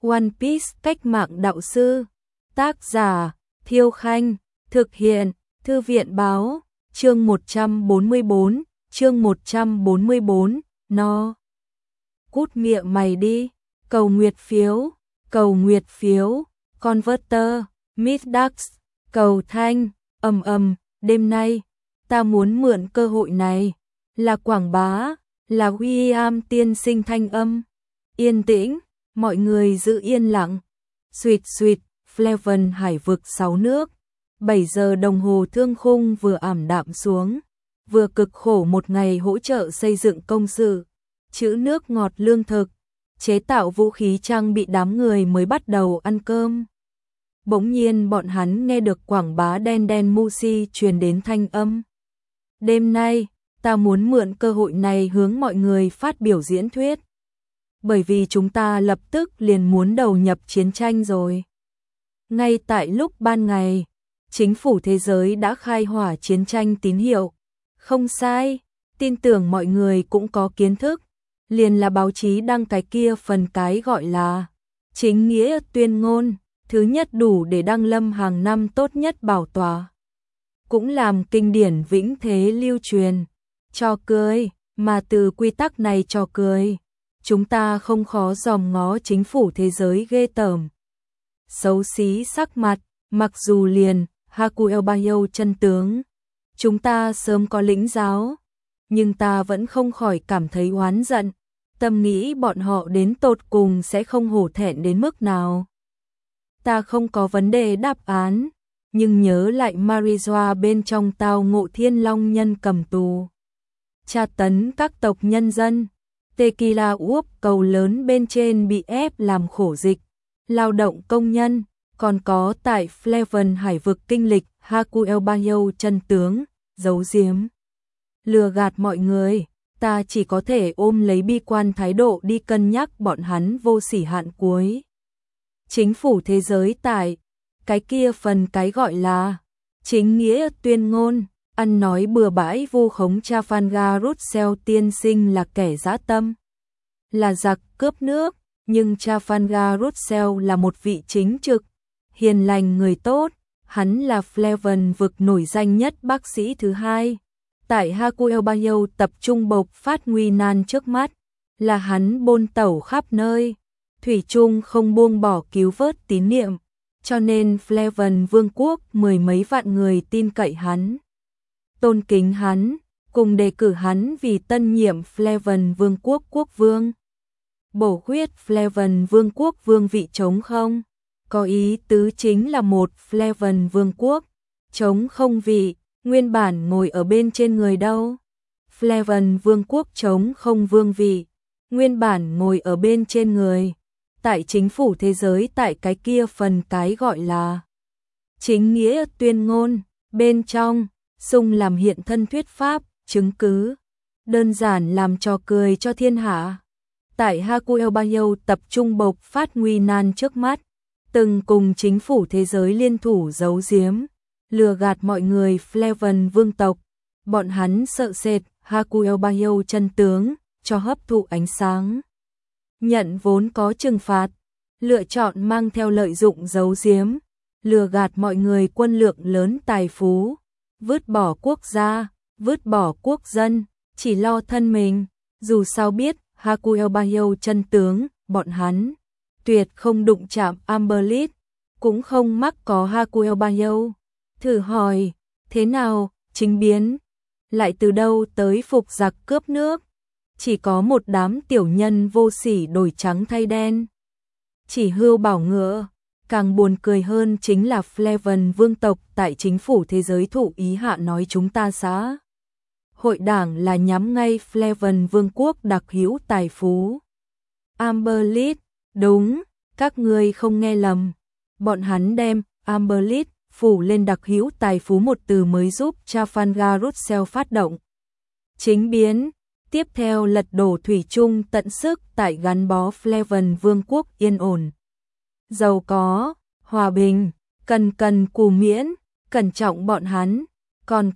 One Piece cách mạng đạo sư. Tác giả Thiêu Khanh. Thực hiện Thư viện Báo. Chương 144. Chương 144. No. Cút miệng mày đi. Cầu nguyệt phiếu. Cầu nguyệt phiếu. Converter. Middax. Cầu thanh. Đêm nay ta muốn mượn cơ hội này là quảng bá, là William tiên sinh thanh âm. Yên tĩnh, mọi người giữ yên lặng. Xuỵt xuỵt, Fleven hải vực 6 nước. 7 giờ đồng hồ thương khung vừa ảm đạm xuống, vừa cực khổ một ngày hỗ trợ xây dựng công sự, trữ nước ngọt lương thực, chế tạo vũ khí trang bị, đám người mới bắt đầu ăn cơm. Bỗng nhiên bọn hắn nghe được quảng bá đen đen Musi truyền đến thanh âm. Đêm nay, ta muốn mượn cơ hội này hướng mọi người phát biểu diễn thuyết. Bởi vì chúng ta lập tức liền muốn đầu nhập chiến tranh rồi. Ngay tại lúc ban ngày, chính phủ thế giới đã khai hỏa chiến tranh tín hiệu. Không sai, tin tưởng mọi người cũng có kiến thức. Liền là báo chí đăng cái kia phần cái gọi là chính nghĩa tuyên ngôn. Thứ nhất đủ để đăng lâm hàng năm tốt nhất bảo tòa. Cũng làm kinh điển vĩnh thế lưu truyền. Trò cười, mà từ quy tắc này trò cười, chúng ta không khó dòm ngó chính phủ thế giới ghê tởm. Xấu xí sắc mặt, mặc dù liền, Hakuel Bayo chân tướng. Chúng ta sớm có lĩnh giáo, nhưng ta vẫn không khỏi cảm thấy oán giận. Tâm nghĩ bọn họ đến tột cùng sẽ không hổ thẹn đến mức nào. Ta không có vấn đề đáp án, nhưng nhớ lại Marijoa bên trong tao ngộ Thiên Long nhân cầm tù. Tra tấn các tộc nhân dân, Tequila Úp cầu lớn bên trên bị ép làm khổ dịch, lao động công nhân, còn có tại Fleven hải vực kinh lịch Hakuel Bayo chân tướng, giấu giếm, lừa gạt mọi người. Ta chỉ có thể ôm lấy bi quan thái độ đi cân nhắc bọn hắn vô sỉ hạn cuối. Chính phủ thế giới tại cái kia phần cái gọi là chính nghĩa tuyên ngôn, ăn nói bừa bãi vu khống Trafalgar Russell tiên sinh là kẻ dã tâm, là giặc cướp nước, nhưng Trafalgar Russell là một vị chính trực, hiền lành người tốt, hắn là Fleven vực nổi danh nhất bác sĩ thứ hai. Tại Hakuel Bayo tập trung bộc phát nguy nan trước mắt, là hắn bôn tẩu khắp nơi, thủy chung không buông bỏ cứu vớt tín niệm, cho nên Fleven vương quốc mười mấy vạn người tin cậy hắn, tôn kính hắn, cùng đề cử hắn vì tân nhiệm Fleven vương quốc quốc vương. Bổ khuyết Fleven vương quốc vương vị trống không, có ý tứ chính là một Fleven vương quốc trống không vị, nguyên bản ngồi ở bên trên người đâu. Fleven vương quốc trống không vương vị, nguyên bản ngồi ở bên trên người. Tại chính phủ thế giới tại cái kia phần cái gọi là chính nghĩa tuyên ngôn, bên trong, sung làm hiện thân thuyết pháp, chứng cứ, đơn giản làm trò cười cho thiên hạ. Tại Hakuel Bayo tập trung bộc phát nguy nan trước mắt, từng cùng chính phủ thế giới liên thủ giấu giếm, lừa gạt mọi người Fleven vương tộc, bọn hắn sợ sệt Hakuel Bayo chân tướng, cho hấp thụ ánh sáng. Nhận vốn có trừng phạt, lựa chọn mang theo lợi dụng giấu giếm, lừa gạt mọi người quân lượng lớn tài phú, vứt bỏ quốc gia, vứt bỏ quốc dân, chỉ lo thân mình. Dù sao biết Hakuel Bayo chân tướng, bọn hắn tuyệt không đụng chạm Amberlit, cũng không mắc có Hakuel Bayo. Thử hỏi, thế nào, chính biến, lại từ đâu tới phục giặc cướp nước? Chỉ có một đám tiểu nhân vô sỉ đổi trắng thay đen. Chỉ hưu bảo ngựa, càng buồn cười hơn chính là Fleven vương tộc tại chính phủ thế giới thụ ý hạ nói chúng ta xã hội đảng là nhắm ngay Fleven vương quốc đặc hữu tài phú. Amberlit, đúng, các ngươi không nghe lầm. Bọn hắn đem Amberlit phủ lên đặc hữu tài phú một từ mới giúp Trafalgar Russell phát động chính biến. Tiếp theo lật đổ thủy chung tận sức tại gắn bó Fleven vương quốc yên ổn, giàu có, hòa bình, cần cù miễn, cẩn trọng bọn hắn. Còn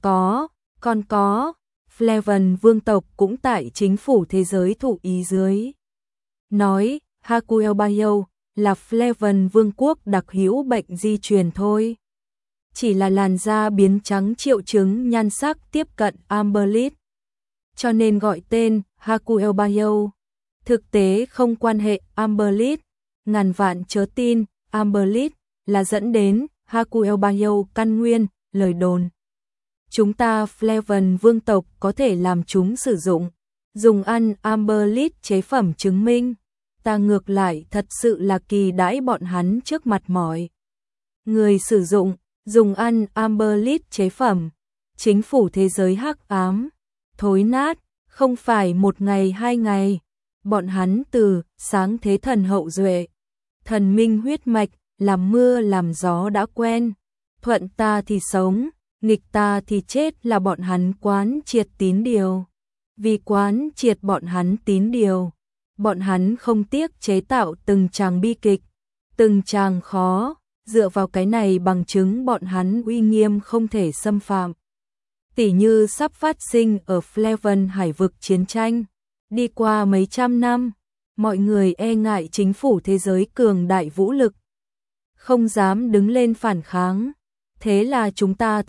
có, Fleven vương tộc cũng tại chính phủ thế giới thụ ý dưới. Nói, Hakuel Bayo là Fleven Vương quốc đặc hữu bệnh di truyền thôi. Chỉ là làn da biến trắng triệu chứng nhan sắc tiếp cận Amberlit, cho nên gọi tên Hakuelbayo. Thực tế không quan hệ Amberlit, ngàn vạn chớ tin, Amberlit là dẫn đến Hakuelbayo căn nguyên, lời đồn. Chúng ta Fleven vương tộc có thể làm chúng sử dụng, dùng ăn Amberlit chế phẩm chứng minh. Ta ngược lại thật sự là kỳ đãi bọn hắn trước mặt mọi người sử dụng, dùng ăn Amberlit chế phẩm. Chính phủ thế giới hắc ám, thối nát, không phải một ngày hai ngày. Bọn hắn từ sáng thế thần hậu duệ, thần minh huyết mạch, làm mưa làm gió đã quen. Thuận ta thì sống, nghịch ta thì chết là bọn hắn quán triệt tín điều. Vì quán triệt bọn hắn tín điều, bọn hắn không tiếc chế tạo từng tràng bi kịch, từng tràng khó, dựa vào cái này bằng chứng bọn hắn uy nghiêm không thể xâm phạm. Tỉ như sắp phát sinh ở Fleven hải vực chiến tranh, đi qua mấy trăm năm, mọi người e ngại chính phủ thế giới cường đại vũ lực, không dám đứng lên phản kháng. Thế là chúng ta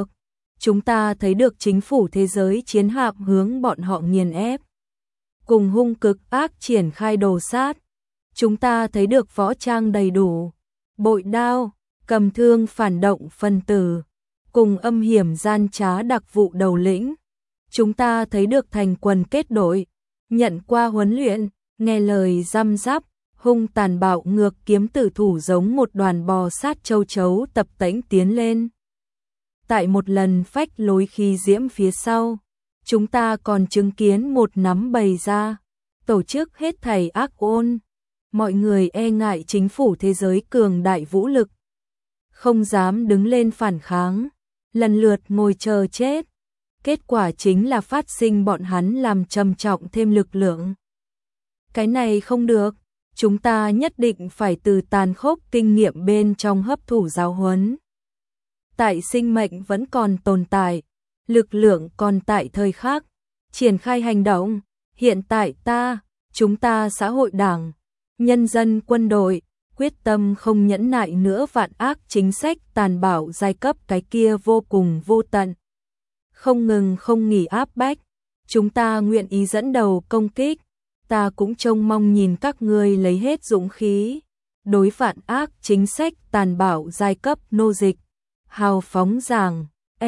thấy được chính phủ thế giới chiến hạm hướng bọn họ nghiền ép, cùng hung cực ác triển khai đồ sát. Chúng ta thấy được võ trang đầy đủ, bội đao, cầm thương phản động phân tử, cùng âm hiểm gian trá đặc vụ đầu lĩnh. Chúng ta thấy được thành quần kết đội, nhận qua huấn luyện, nghe lời răm rắp, hung tàn bạo ngược kiếm tử thủ giống một đoàn bò sát châu chấu tập tễnh tiến lên. Tại một lần phách lối khí diễm phía sau, chúng ta còn chứng kiến một nắm bầy ra, tổ chức hết thảy ác ôn. Mọi người e ngại chính phủ thế giới cường đại vũ lực, không dám đứng lên phản kháng, lần lượt ngồi chờ chết. Kết quả chính là phát sinh bọn hắn làm trầm trọng thêm lực lượng. Cái này không được, chúng ta nhất định phải từ tàn khốc kinh nghiệm bên trong hấp thụ giáo huấn. Tại sinh mệnh vẫn còn tồn tại, lực lượng còn tại thời khắc, triển khai hành động. Hiện tại chúng ta xã hội đảng, nhân dân quân đội, quyết tâm không nhẫn nại nữa vạn ác chính sách tàn bạo giai cấp cái kia vô cùng vô tận. Không ngừng không nghỉ áp bách, chúng ta nguyện ý dẫn đầu công kích. Ta cũng trông mong nhìn các ngươi lấy hết dũng khí, đối vạn ác chính sách tàn bạo giai cấp nô dịch, hào phóng giảng,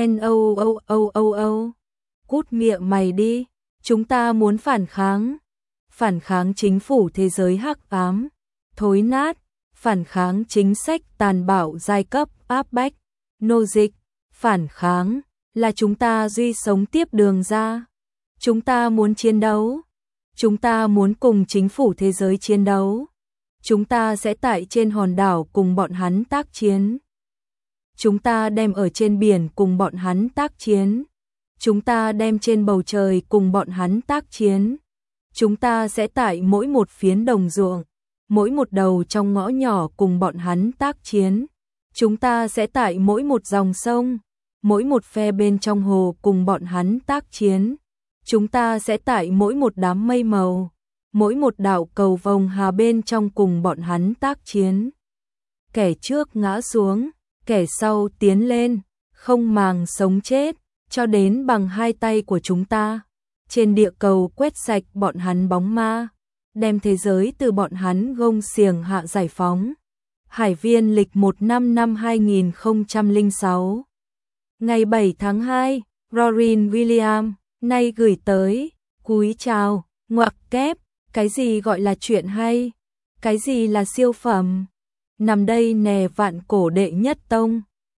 NOOOOO, cút miệng mày đi, chúng ta muốn phản kháng chính phủ thế giới hắc ám, thối nát, phản kháng chính sách tàn bạo giai cấp áp bách, nô dịch, phản kháng là chúng ta duy sống tiếp đường ra. Chúng ta muốn chiến đấu, chúng ta muốn cùng chính phủ thế giới chiến đấu. Chúng ta sẽ tại trên hòn đảo cùng bọn hắn tác chiến. Chúng ta đem ở trên biển cùng bọn hắn tác chiến. Chúng ta đem trên bầu trời cùng bọn hắn tác chiến. Chúng ta sẽ tại mỗi một phiến đồng ruộng, mỗi một đầu trong ngõ nhỏ cùng bọn hắn tác chiến. Chúng ta sẽ tại mỗi một dòng sông, mỗi một phe bên trong hồ cùng bọn hắn tác chiến. Chúng ta sẽ tại mỗi một đám mây màu, mỗi một đạo cầu vồng hà bên trong cùng bọn hắn tác chiến. Kẻ trước ngã xuống, kẻ sau tiến lên, không màng sống chết, cho đến bằng hai tay của chúng ta. Trên địa cầu quét sạch bọn hắn bóng ma, đem thế giới từ bọn hắn gông xiềng hạ giải phóng. Hải viên lịch 15 năm 2006. Ngày 7 tháng 2, Robin Williams nay gửi tới, cúi chào, ngoặc kép, cái gì gọi là chuyện hay, cái gì là siêu phẩm. Nằm đây nè vạn cổ đệ nhất tông.